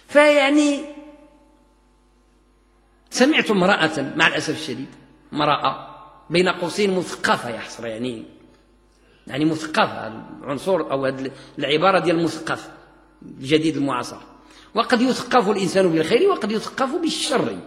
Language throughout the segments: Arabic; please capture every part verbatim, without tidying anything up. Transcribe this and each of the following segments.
فيعني سمعت امرأة مع الأسف الشديد، امرأة بين قوسين مثقفة يحصر، يعني يعني مثقفة، العنصر أو العبارة ديال المثقف الجديد المعاصر. وقد يثقف الإنسان بالخير وقد يثقف بالشر.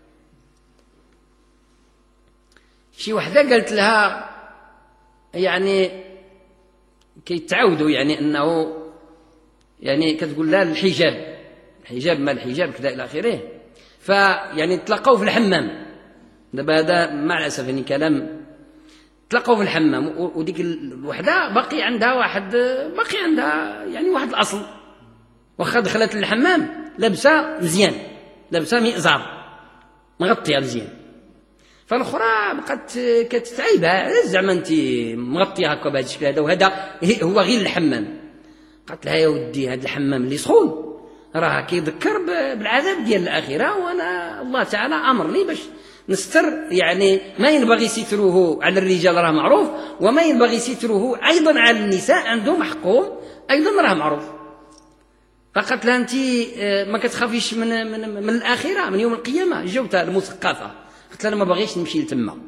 شي وحدة قالت لها يعني كيتعودوا يعني أنه يعني كتقول لها الحجاب الحجاب ما الحجاب كذا إلى آخره، فيعني تلاقوا في الحمام. دابا هذا مع الأسف يعني كلام، تلاقوا في الحمام وديك الوحدة باقي عندها واحد باقي عندها يعني واحد الأصل، واخا دخلت للحمام لابسة مزيان، لابسة مئزر مغطية مزيان، فالأخرى بقات كتتعيبها، زعما أنت مغطية هكا بهذا الشكل هذا وهذا هو غير الحمام. قالت لها يا ودي هذا الحمام اللي سخون راه كيذكر بالعذاب ديال الآخرة، وأنا الله تعالى أمرني باش نستر، يعني ما ينبغي ستره على الرجال راه معروف، وما ينبغي ستره أيضا على النساء عندهم حقهم أيضا راه معروف. فقالت لها أنت ما كتخافيش من, من, من الآخرة من يوم القيامة؟ جاوبتها المثقفة قلت لها أنا ما باغيش نمشي لتما،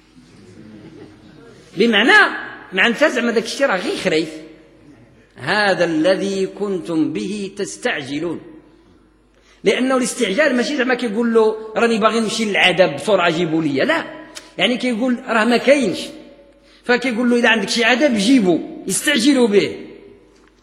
بمعنى مع أنت زعما داك الشيء راه غير خريف، هذا الذي كنتم به تستعجلون. لأنه الاستعجال ماشي زعما كيقول له راني باغي نمشي للعذاب بسرعة جيبوا لي، لا، يعني كيقول راه ما كاينش، فكيقول له إذا عندك شي عذاب جيبوا، يستعجلوا به.